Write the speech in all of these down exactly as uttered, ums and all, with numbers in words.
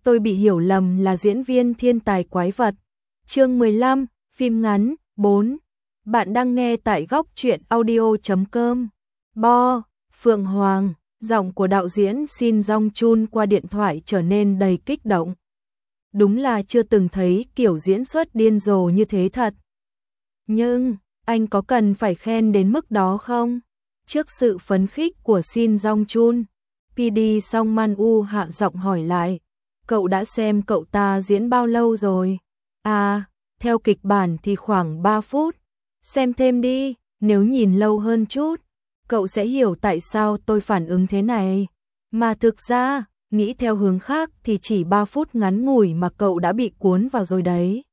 tôi bị hiểu lầm là diễn viên thiên tài quái vật. Chương mười lăm, phim ngắn, bốn. Bạn đang nghe tại góc truyện audio chấm com. Bo, Phượng Hoàng, giọng của đạo diễn Shin Jong-chun qua điện thoại trở nên đầy kích động. Đúng là chưa từng thấy kiểu diễn xuất điên rồ như thế thật. Nhưng, anh có cần phải khen đến mức đó không? Trước sự phấn khích của Shin Jong-chun, pê đê Song Man-woo hạ giọng hỏi lại. Cậu đã xem cậu ta diễn bao lâu rồi? À, theo kịch bản thì khoảng ba phút. Xem thêm đi, nếu nhìn lâu hơn chút, cậu sẽ hiểu tại sao tôi phản ứng thế này. Mà thực ra, nghĩ theo hướng khác thì chỉ ba phút ngắn ngủi mà cậu đã bị cuốn vào rồi đấy.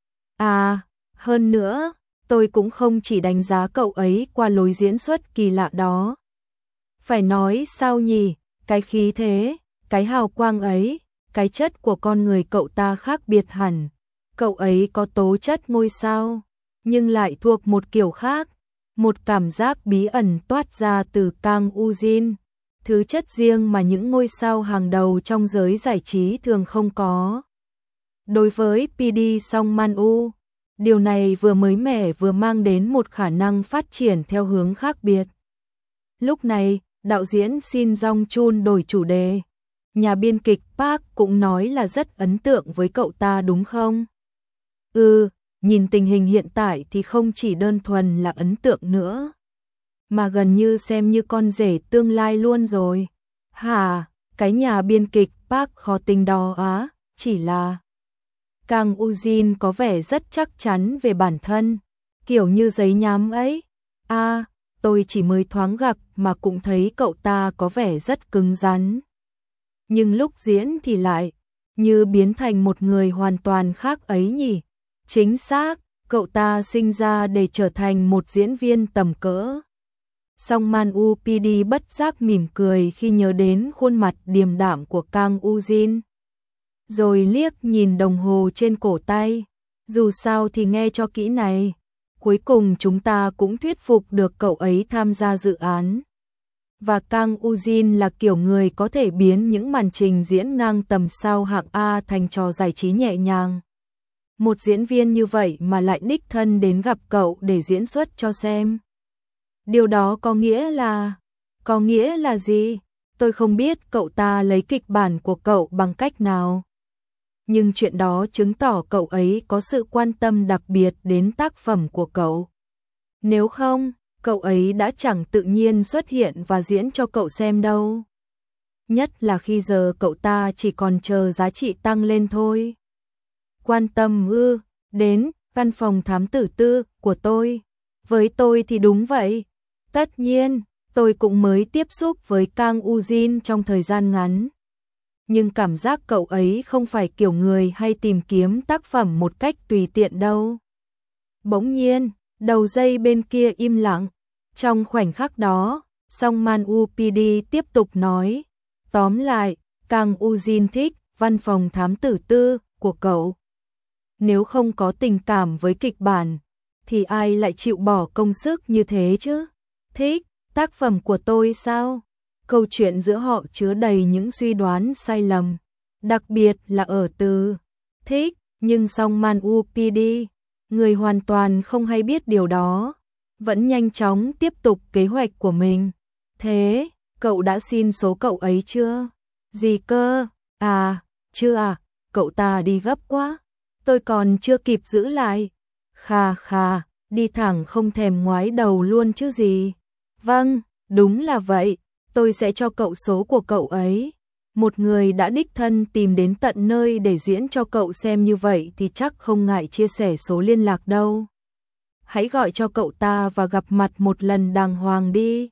À, hơn nữa, tôi cũng không chỉ đánh giá cậu ấy qua lối diễn xuất kỳ lạ đó. Phải nói sao nhỉ, cái khí thế, cái hào quang ấy, cái chất của con người cậu ta khác biệt hẳn. Cậu ấy có tố chất ngôi sao, nhưng lại thuộc một kiểu khác. Một cảm giác bí ẩn toát ra từ Kang Woo-jin, thứ chất riêng mà những ngôi sao hàng đầu trong giới giải trí thường không có. Đối với pê đê Song Man-woo, điều này vừa mới mẻ vừa mang đến một khả năng phát triển theo hướng khác biệt. Lúc này, đạo diễn Shin Jong-chun đổi chủ đề. Nhà biên kịch Park cũng nói là rất ấn tượng với cậu ta đúng không? Ừ, nhìn tình hình hiện tại thì không chỉ đơn thuần là ấn tượng nữa, mà gần như xem như con rể tương lai luôn rồi. Hả, cái nhà biên kịch Park khó tính đó á, chỉ là Kang Woo-jin có vẻ rất chắc chắn về bản thân, kiểu như giấy nhám ấy. À, tôi chỉ mới thoáng gặp mà cũng thấy cậu ta có vẻ rất cứng rắn. Nhưng lúc diễn thì lại như biến thành một người hoàn toàn khác ấy nhỉ. Chính xác, cậu ta sinh ra để trở thành một diễn viên tầm cỡ. Song Man-woo pê đê bất giác mỉm cười khi nhớ đến khuôn mặt điềm đạm của Kang Woo-jin. Rồi liếc nhìn đồng hồ trên cổ tay. Dù sao thì nghe cho kỹ này. Cuối cùng chúng ta cũng thuyết phục được cậu ấy tham gia dự án. Và Kang Woo-jin là kiểu người có thể biến những màn trình diễn ngang tầm sao hạng A thành trò giải trí nhẹ nhàng. Một diễn viên như vậy mà lại đích thân đến gặp cậu để diễn xuất cho xem. Điều đó có nghĩa là... Có nghĩa là gì? Tôi không biết cậu ta lấy kịch bản của cậu bằng cách nào. Nhưng chuyện đó chứng tỏ cậu ấy có sự quan tâm đặc biệt đến tác phẩm của cậu. Nếu không, cậu ấy đã chẳng tự nhiên xuất hiện và diễn cho cậu xem đâu. Nhất là khi giờ cậu ta chỉ còn chờ giá trị tăng lên thôi. Quan tâm ư, đến văn phòng thám tử tư của tôi. Với tôi thì đúng vậy. Tất nhiên, tôi cũng mới tiếp xúc với Kang Woo-jin trong thời gian ngắn. Nhưng cảm giác cậu ấy không phải kiểu người hay tìm kiếm tác phẩm một cách tùy tiện đâu. Bỗng nhiên, đầu dây bên kia im lặng. Trong khoảnh khắc đó, Song Man-woo pê đê tiếp tục nói. Tóm lại, Kang Woo-jin thích văn phòng thám tử tư của cậu. Nếu không có tình cảm với kịch bản, thì ai lại chịu bỏ công sức như thế chứ? Thích tác phẩm của tôi sao? Câu chuyện giữa họ chứa đầy những suy đoán sai lầm, đặc biệt là ở từ thích, nhưng Song Man-woo pê đê, người hoàn toàn không hay biết điều đó, vẫn nhanh chóng tiếp tục kế hoạch của mình. Thế, cậu đã xin số cậu ấy chưa? Gì cơ? À, chưa à, cậu ta đi gấp quá. Tôi còn chưa kịp giữ lại. Khà khà, đi thẳng không thèm ngoái đầu luôn chứ gì. Vâng, đúng là vậy, tôi sẽ cho cậu số của cậu ấy. Một người đã đích thân tìm đến tận nơi để diễn cho cậu xem như vậy thì chắc không ngại chia sẻ số liên lạc đâu. Hãy gọi cho cậu ta và gặp mặt một lần đàng hoàng đi.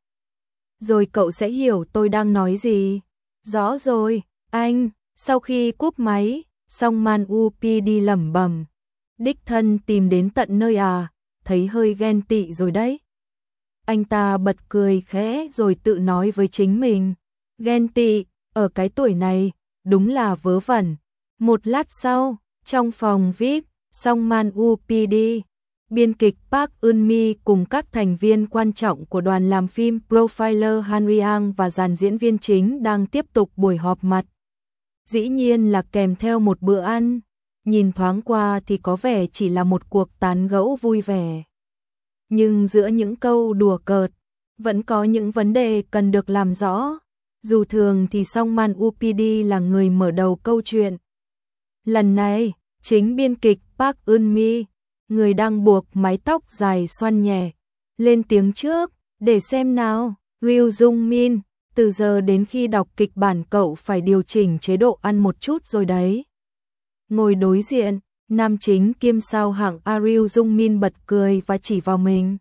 Rồi cậu sẽ hiểu tôi đang nói gì. Rõ rồi, anh. Sau khi cúp máy, Song Man-woo pê đê lẩm bẩm. Đích thân tìm đến tận nơi à, thấy hơi ghen tị rồi đấy. Anh ta bật cười khẽ rồi tự nói với chính mình. Ghen tị, ở cái tuổi này, đúng là vớ vẩn. Một lát sau, trong phòng vi ai pi, Song Man-woo pê đê, biên kịch Park Eun-mi cùng các thành viên quan trọng của đoàn làm phim Profiler Han Ri-ang và dàn diễn viên chính đang tiếp tục buổi họp mặt. dĩ nhiên là kèm theo một bữa ăn, nhìn thoáng qua thì có vẻ chỉ là một cuộc tán gẫu vui vẻ. Nhưng giữa những câu đùa cợt, vẫn có những vấn đề cần được làm rõ. Dù thường thì Song Man u pê đê là người mở đầu câu chuyện. Lần này, chính biên kịch Park Eun-mi, người đang buộc mái tóc dài xoăn nhẹ, lên tiếng trước, để xem nào, Ryu Jung-min, từ giờ đến khi đọc kịch bản cậu phải điều chỉnh chế độ ăn một chút rồi đấy. Ngồi đối diện, nam chính kiêm sao hạng Ryu Jung-min bật cười và chỉ vào mình.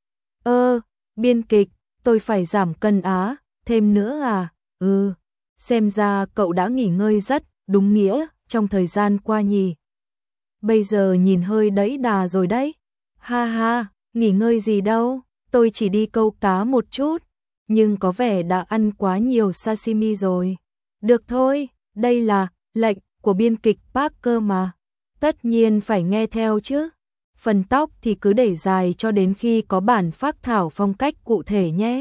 Ơ, biên kịch, tôi phải giảm cân á, thêm nữa à, ừ, xem ra cậu đã nghỉ ngơi rất, đúng nghĩa, trong thời gian qua nhỉ. Bây giờ nhìn hơi đẫy đà rồi đấy. Ha ha, nghỉ ngơi gì đâu, tôi chỉ đi câu cá một chút, nhưng có vẻ đã ăn quá nhiều sashimi rồi. Được thôi, đây là lệnh của biên kịch Parker mà. Tất nhiên phải nghe theo chứ. Phần tóc thì cứ để dài cho đến khi có bản phác thảo phong cách cụ thể nhé.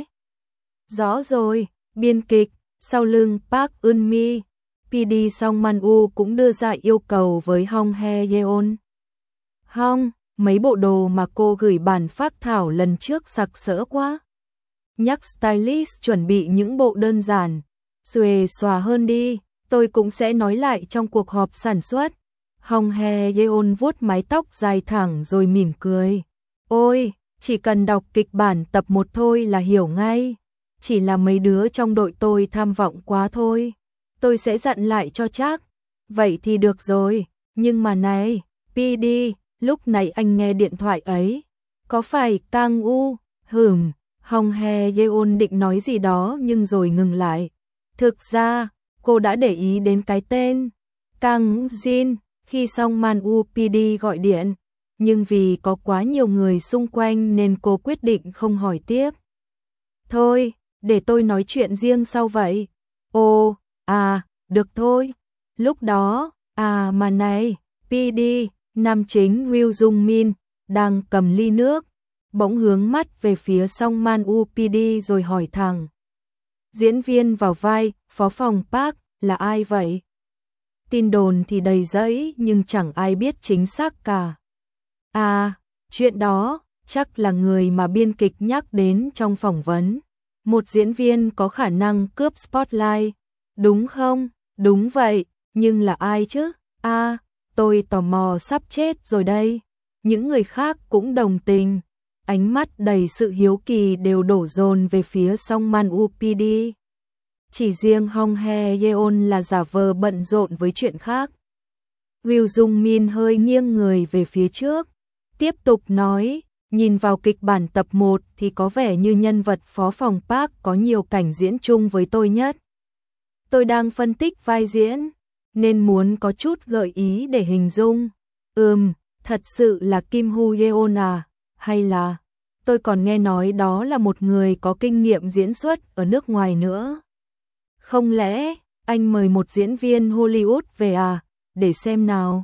Rõ rồi, biên kịch, sau lưng Park Eun-mi, pê đê Song Man-woo cũng đưa ra yêu cầu với Hong Hye-yeon. Hong, mấy bộ đồ mà cô gửi bản phác thảo lần trước sặc sỡ quá. Nhắc stylist chuẩn bị những bộ đơn giản, xuề xòa hơn đi, tôi cũng sẽ nói lại trong cuộc họp sản xuất. Hong Hye-yeon vuốt mái tóc dài thẳng rồi mỉm cười. Ôi, chỉ cần đọc kịch bản tập một thôi là hiểu ngay. Chỉ là mấy đứa trong đội tôi tham vọng quá thôi. Tôi sẽ dặn lại cho chắc. Vậy thì được rồi, nhưng mà này, pê đê, lúc này anh nghe điện thoại ấy. Có phải Kang U? Hửm, Hong Hye-yeon định nói gì đó nhưng rồi ngừng lại. Thực ra, cô đã để ý đến cái tên Kang Jin khi Song Man u pê đê gọi điện, nhưng vì có quá nhiều người xung quanh nên cô quyết định không hỏi tiếp. Thôi, để tôi nói chuyện riêng sau vậy. Ồ, à, được thôi. Lúc đó, à mà này, pê đê, nam chính Ryu Jung-min, đang cầm ly nước, bỗng hướng mắt về phía Song Man u pê đê rồi hỏi thẳng. Diễn viên vào vai, phó phòng Park, là ai vậy? Tin đồn thì đầy rẫy nhưng chẳng ai biết chính xác cả. À, chuyện đó, chắc là người mà biên kịch nhắc đến trong phỏng vấn. Một diễn viên có khả năng cướp spotlight, đúng không? Đúng vậy, nhưng là ai chứ? À, tôi tò mò sắp chết rồi đây. Những người khác cũng đồng tình, ánh mắt đầy sự hiếu kỳ đều đổ dồn về phía Song Man u pê đê. Chỉ riêng Hong Hye-yeon là giả vờ bận rộn với chuyện khác. Ryu Jung-min hơi nghiêng người về phía trước, tiếp tục nói, nhìn vào kịch bản tập một thì có vẻ như nhân vật phó phòng Park có nhiều cảnh diễn chung với tôi nhất. Tôi đang phân tích vai diễn, nên muốn có chút gợi ý để hình dung. Ừm, thật sự là Kim Hoo-yeon à, hay là, tôi còn nghe nói đó là một người có kinh nghiệm diễn xuất ở nước ngoài nữa. Không lẽ, anh mời một diễn viên Hollywood về à, để xem nào.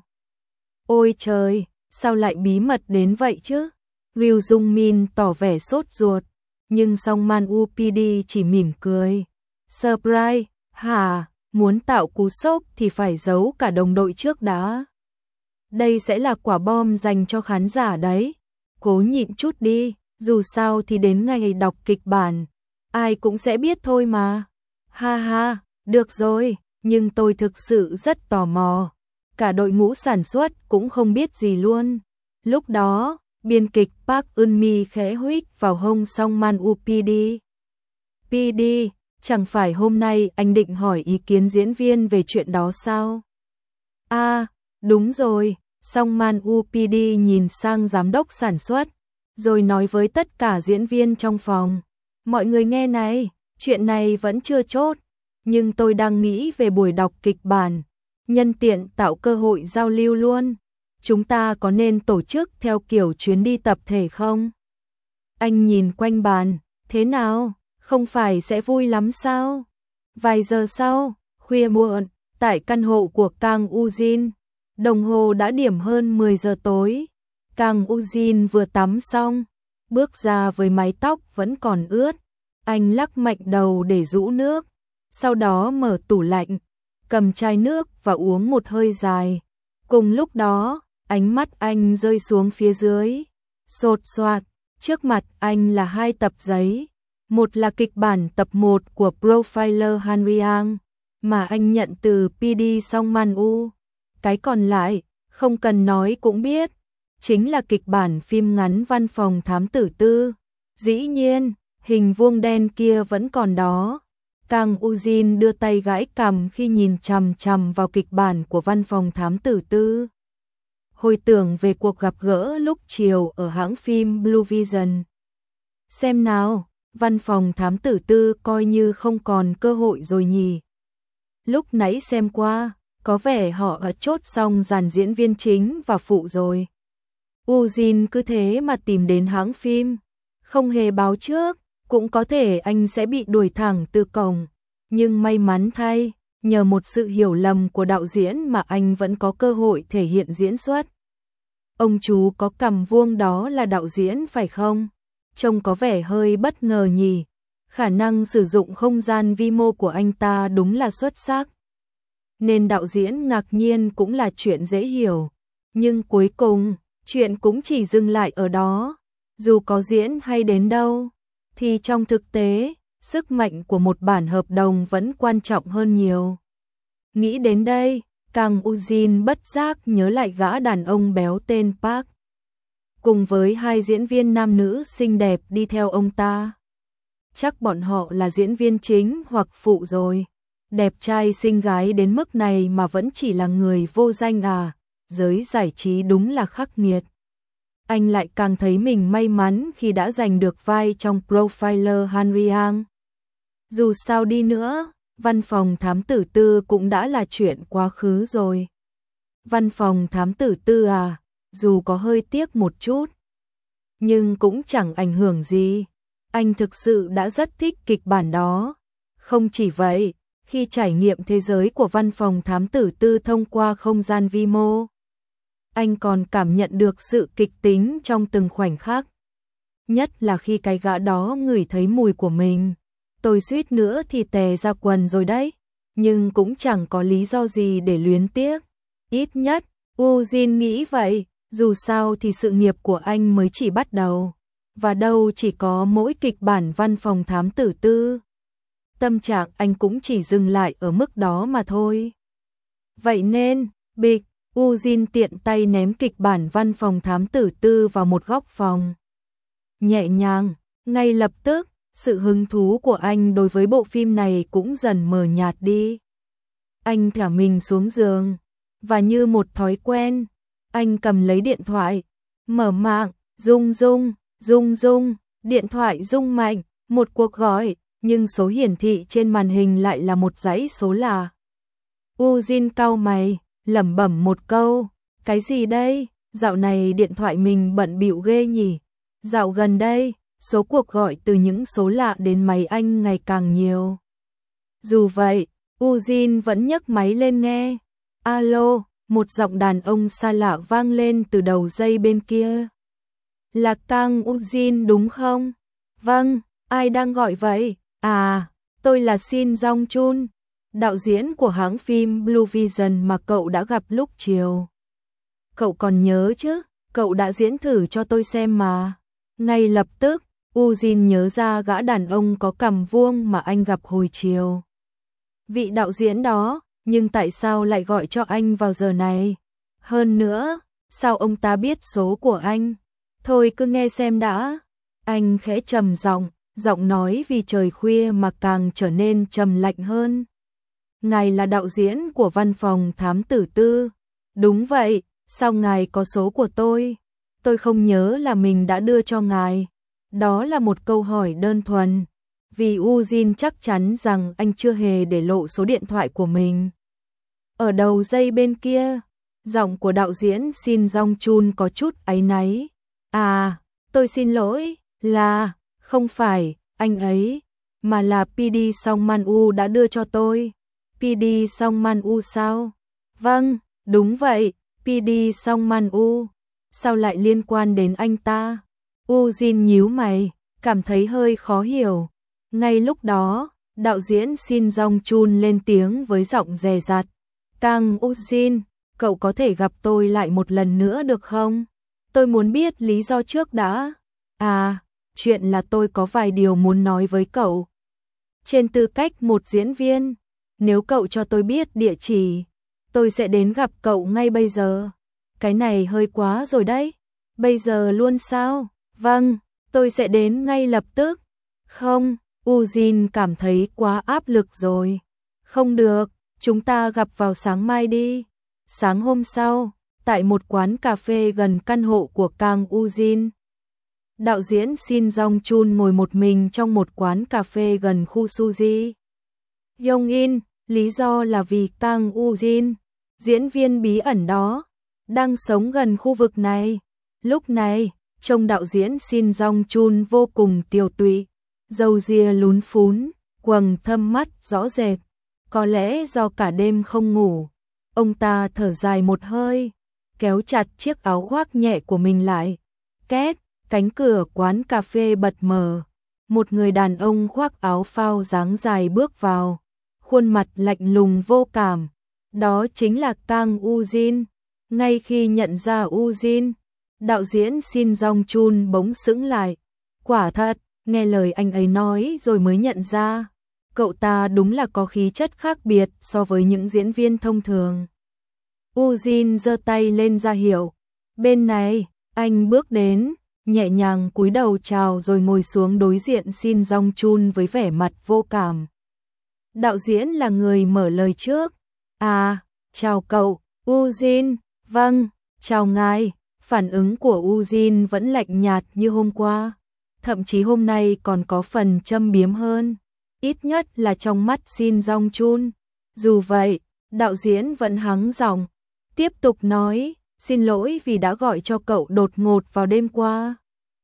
Ôi trời, sao lại bí mật đến vậy chứ? Ryu Jung-min tỏ vẻ sốt ruột, nhưng Song Man u pê đê chỉ mỉm cười. Surprise, hả, muốn tạo cú sốc thì phải giấu cả đồng đội trước đã. Đây sẽ là quả bom dành cho khán giả đấy. Cố nhịn chút đi, dù sao thì đến ngày đọc kịch bản, ai cũng sẽ biết thôi mà. Ha ha, được rồi, nhưng tôi thực sự rất tò mò. Cả đội ngũ sản xuất cũng không biết gì luôn. Lúc đó, biên kịch Park Eun-mi khẽ huých vào hông Song Man u pê đê. pê đê, chẳng phải hôm nay anh định hỏi ý kiến diễn viên về chuyện đó sao? À, đúng rồi, Song Man u pê đê nhìn sang giám đốc sản xuất, rồi nói với tất cả diễn viên trong phòng. Mọi người nghe này, chuyện này vẫn chưa chốt, nhưng tôi đang nghĩ về buổi đọc kịch bản, nhân tiện tạo cơ hội giao lưu luôn. Chúng ta có nên tổ chức theo kiểu chuyến đi tập thể không? Anh nhìn quanh bàn, thế nào, không phải sẽ vui lắm sao? Vài giờ sau, khuya muộn, tại căn hộ của Kang U-jin, đồng hồ đã điểm hơn mười giờ tối. Kang U-jin vừa tắm xong, bước ra với mái tóc vẫn còn ướt. Anh lắc mạnh đầu để rũ nước, sau đó mở tủ lạnh, cầm chai nước và uống một hơi dài. Cùng lúc đó, ánh mắt anh rơi xuống phía dưới. Sột soạt, trước mặt anh là hai tập giấy. Một là kịch bản tập một của Profiler Henry Ang, mà anh nhận từ pê đê Song Man U. Cái còn lại, không cần nói cũng biết, chính là kịch bản phim ngắn Văn phòng thám tử tư. Dĩ nhiên, hình vuông đen kia vẫn còn đó. Kang Ujin đưa tay gãi cằm khi nhìn chằm chằm vào kịch bản của Văn phòng thám tử tư. Hồi tưởng về cuộc gặp gỡ lúc chiều ở hãng phim Blue Vision. Xem nào, Văn phòng thám tử tư coi như không còn cơ hội rồi nhỉ. Lúc nãy xem qua, có vẻ họ đã chốt xong dàn diễn viên chính và phụ rồi. Ujin cứ thế mà tìm đến hãng phim, không hề báo trước, cũng có thể anh sẽ bị đuổi thẳng từ cổng. Nhưng may mắn thay, nhờ một sự hiểu lầm của đạo diễn mà anh vẫn có cơ hội thể hiện diễn xuất. Ông chú có cằm vuông đó là đạo diễn phải không? Trông có vẻ hơi bất ngờ nhỉ. Khả năng sử dụng không gian vi mô của anh ta đúng là xuất sắc. Nên đạo diễn ngạc nhiên cũng là chuyện dễ hiểu. Nhưng cuối cùng, chuyện cũng chỉ dừng lại ở đó. Dù có diễn hay đến đâu, thì trong thực tế, sức mạnh của một bản hợp đồng vẫn quan trọng hơn nhiều. Nghĩ đến đây, Kang Ujin bất giác nhớ lại gã đàn ông béo tên Park. Cùng với hai diễn viên nam nữ xinh đẹp đi theo ông ta. Chắc bọn họ là diễn viên chính hoặc phụ rồi. Đẹp trai xinh gái đến mức này mà vẫn chỉ là người vô danh à, giới giải trí đúng là khắc nghiệt. Anh lại càng thấy mình may mắn khi đã giành được vai trong Profiler Henry Ang. Dù sao đi nữa, Văn phòng thám tử tư cũng đã là chuyện quá khứ rồi. Văn phòng thám tử tư à, dù có hơi tiếc một chút, nhưng cũng chẳng ảnh hưởng gì. Anh thực sự đã rất thích kịch bản đó. Không chỉ vậy, khi trải nghiệm thế giới của văn phòng thám tử tư thông qua không gian vi mô, anh còn cảm nhận được sự kịch tính trong từng khoảnh khắc. Nhất là khi cái gã đó ngửi thấy mùi của mình. Tôi suýt nữa thì tè ra quần rồi đấy. Nhưng cũng chẳng có lý do gì để luyến tiếc. Ít nhất, Ujin nghĩ vậy. Dù sao thì sự nghiệp của anh mới chỉ bắt đầu. Và đâu chỉ có mỗi kịch bản văn phòng thám tử tư. Tâm trạng anh cũng chỉ dừng lại ở mức đó mà thôi. Vậy nên, bịch, Ujin tiện tay ném kịch bản văn phòng thám tử tư vào một góc phòng. Nhẹ nhàng, ngay lập tức, sự hứng thú của anh đối với bộ phim này cũng dần mờ nhạt đi. Anh thả mình xuống giường, và như một thói quen, anh cầm lấy điện thoại, mở mạng, rung rung, rung rung, điện thoại rung mạnh, một cuộc gọi, nhưng số hiển thị trên màn hình lại là một dãy số lạ. Ujin cau mày, lẩm bẩm một câu, cái gì đây, dạo này điện thoại mình bận bịu ghê nhỉ. Dạo gần đây, số cuộc gọi từ những số lạ đến máy anh ngày càng nhiều. Dù vậy, Ujin vẫn nhấc máy lên nghe. Alo, một giọng đàn ông xa lạ vang lên từ đầu dây bên kia. Là Kang Ujin đúng không? Vâng, ai đang gọi vậy? À, tôi là Shin Jong Chun, đạo diễn của hãng phim Blue Vision mà cậu đã gặp lúc chiều. Cậu còn nhớ chứ, cậu đã diễn thử cho tôi xem mà. Ngay lập tức, Ujin nhớ ra gã đàn ông có cằm vuông mà anh gặp hồi chiều. Vị đạo diễn đó, nhưng tại sao lại gọi cho anh vào giờ này? Hơn nữa, sao ông ta biết số của anh? Thôi cứ nghe xem đã. Anh khẽ trầm giọng, giọng nói vì trời khuya mà càng trở nên trầm lạnh hơn. Ngài là đạo diễn của văn phòng thám tử tư. Đúng vậy, sao ngài có số của tôi? Tôi không nhớ là mình đã đưa cho ngài. Đó là một câu hỏi đơn thuần, vì Ujin chắc chắn rằng anh chưa hề để lộ số điện thoại của mình. Ở đầu dây bên kia, giọng của đạo diễn Shin Jong Chun có chút áy náy. À, tôi xin lỗi, là, không phải, anh ấy, mà là pê đê Song Man U đã đưa cho tôi. pê đê Song Man U sao? Vâng, đúng vậy, pê đê Song Man U. Sao lại liên quan đến anh ta? Ujin nhíu mày, cảm thấy hơi khó hiểu. Ngay lúc đó, Đạo diễn Shin Jong Chun lên tiếng với giọng dè dặt. Kang Ujin, cậu có thể gặp tôi lại một lần nữa được không? Tôi muốn biết lý do trước đã. À, chuyện là tôi có vài điều muốn nói với cậu. Trên tư cách một diễn viên, nếu cậu cho tôi biết địa chỉ, tôi sẽ đến gặp cậu ngay bây giờ. Cái này hơi quá rồi đấy. Bây giờ luôn sao? Vâng, tôi sẽ đến ngay lập tức. Không, Ujin cảm thấy quá áp lực rồi. Không được, chúng ta gặp vào sáng mai đi. Sáng hôm sau, tại một quán cà phê gần căn hộ của Kang Ujin, đạo diễn Shin Jong Chun ngồi một mình trong một quán cà phê gần khu Suji Yongin, lý do là vì Kang Ujin, diễn viên bí ẩn đó, đang sống gần khu vực này. Lúc này, trông đạo diễn Shin Jong Chun vô cùng tiều tụy, râu ria lún phún, quầng thâm mắt rõ rệt. Có lẽ do cả đêm không ngủ, ông ta thở dài một hơi, kéo chặt chiếc áo khoác nhẹ của mình lại. Két, cánh cửa quán cà phê bật mở. Một người đàn ông khoác áo phao dáng dài bước vào, khuôn mặt lạnh lùng vô cảm. Đó chính là Kang Ujin. Ngay khi nhận ra Ujin, đạo diễn Shin Jong Chun bỗng sững lại. Quả thật, nghe lời anh ấy nói rồi mới nhận ra, cậu ta đúng là có khí chất khác biệt so với những diễn viên thông thường. Ujin giơ tay lên ra hiệu. Bên này, anh bước đến, nhẹ nhàng cúi đầu chào rồi ngồi xuống đối diện Shin Jong Chun với vẻ mặt vô cảm. Đạo diễn là người mở lời trước. À, chào cậu, Ujin. Vâng, chào ngài. Phản ứng của Ujin vẫn lạnh nhạt như hôm qua. Thậm chí hôm nay còn có phần châm biếm hơn. Ít nhất là trong mắt Shin Jong Chun. Dù vậy, đạo diễn vẫn hắng giọng, tiếp tục nói, xin lỗi vì đã gọi cho cậu đột ngột vào đêm qua.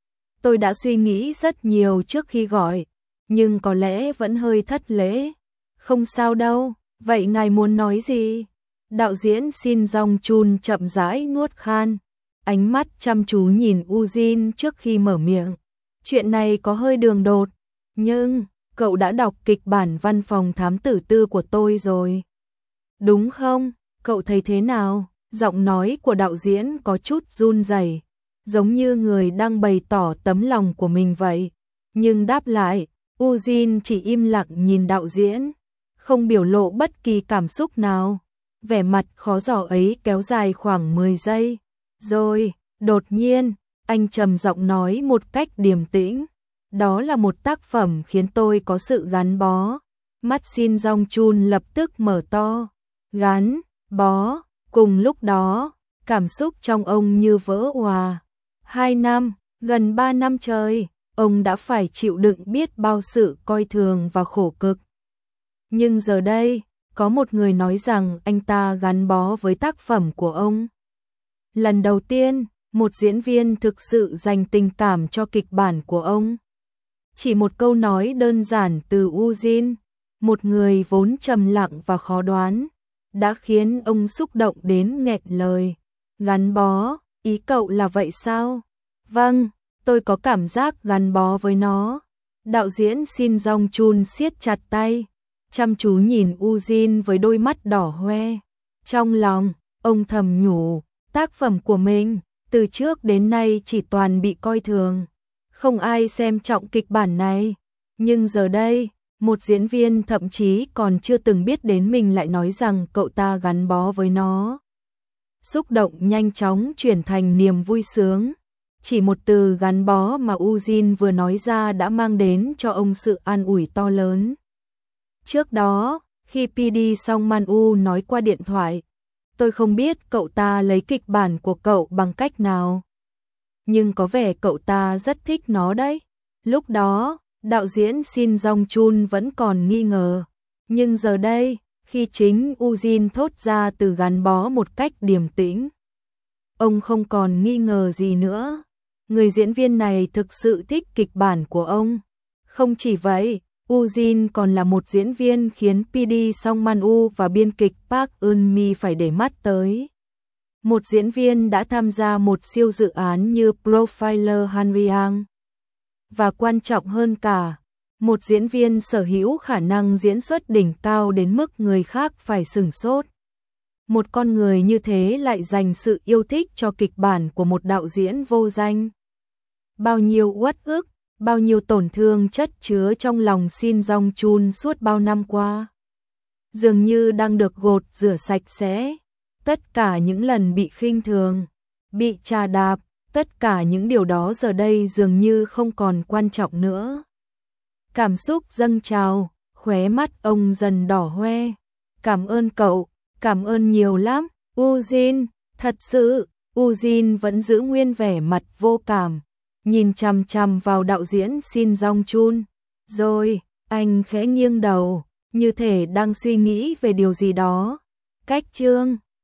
Tôi đã suy nghĩ rất nhiều trước khi gọi, nhưng có lẽ vẫn hơi thất lễ. Không sao đâu, vậy ngài muốn nói gì? Đạo diễn Shin Jong Chun chậm rãi nuốt khan, ánh mắt chăm chú nhìn Ujin trước khi mở miệng. Chuyện này có hơi đường đột, nhưng cậu đã đọc kịch bản Văn phòng thám tử tư của tôi rồi. Đúng không? Cậu thấy thế nào? Giọng nói của đạo diễn có chút run rẩy, giống như người đang bày tỏ tấm lòng của mình vậy. Nhưng đáp lại, Ujin chỉ im lặng nhìn đạo diễn, không biểu lộ bất kỳ cảm xúc nào. Vẻ mặt khó giỏ ấy kéo dài khoảng mười giây. Rồi, đột nhiên, anh trầm giọng nói một cách điềm tĩnh. Đó là một tác phẩm khiến tôi có sự gắn bó. Mắt Shin Jong Chun lập tức mở to. Gắn bó. Cùng lúc đó, cảm xúc trong ông như vỡ òa. Hai năm, gần ba năm trời, ông đã phải chịu đựng biết bao sự coi thường và khổ cực. Nhưng giờ đây, có một người nói rằng anh ta gắn bó với tác phẩm của ông. Lần đầu tiên, một diễn viên thực sự dành tình cảm cho kịch bản của ông. Chỉ một câu nói đơn giản từ Ujin, một người vốn trầm lặng và khó đoán, đã khiến ông xúc động đến nghẹn lời. Gắn bó, ý cậu là vậy sao? Vâng, tôi có cảm giác gắn bó với nó. Đạo diễn Shin Jong Chun siết chặt tay, chăm chú nhìn Ujin với đôi mắt đỏ hoe. Trong lòng, ông thầm nhủ, tác phẩm của mình, từ trước đến nay chỉ toàn bị coi thường. Không ai xem trọng kịch bản này. Nhưng giờ đây, một diễn viên thậm chí còn chưa từng biết đến mình lại nói rằng cậu ta gắn bó với nó. Xúc động nhanh chóng chuyển thành niềm vui sướng. Chỉ một từ gắn bó mà Ujin vừa nói ra đã mang đến cho ông sự an ủi to lớn. Trước đó, khi pê đê Song Man-u nói qua điện thoại, tôi không biết cậu ta lấy kịch bản của cậu bằng cách nào. Nhưng có vẻ cậu ta rất thích nó đấy. Lúc đó, đạo diễn Shin Jong Chun vẫn còn nghi ngờ. Nhưng giờ đây, khi chính Ujin thốt ra từ gắn bó một cách điềm tĩnh, ông không còn nghi ngờ gì nữa. Người diễn viên này thực sự thích kịch bản của ông. Không chỉ vậy, Ujin còn là một diễn viên khiến pê đê Song Man-u và biên kịch Park Eun-mi phải để mắt tới. Một diễn viên đã tham gia một siêu dự án như Profiler Han Ryang. Và quan trọng hơn cả, Một diễn viên sở hữu khả năng diễn xuất đỉnh cao đến mức người khác phải sửng sốt. Một con người như thế lại dành sự yêu thích cho kịch bản của một đạo diễn vô danh. Bao nhiêu uất ức, bao nhiêu tổn thương chất chứa trong lòng Shin Jong-chun suốt bao năm qua. Dường như đang được gột rửa sạch sẽ. Tất cả những lần bị khinh thường, bị chà đạp, tất cả những điều đó giờ đây dường như không còn quan trọng nữa. Cảm xúc dâng trào, khóe mắt ông dần đỏ hoe. Cảm ơn cậu, cảm ơn nhiều lắm, Ujin, thật sự. Ujin vẫn giữ nguyên vẻ mặt vô cảm, nhìn chằm chằm vào đạo diễn Shin Jong-chun. Rồi, anh khẽ nghiêng đầu, như thể đang suy nghĩ về điều gì đó. Cách chương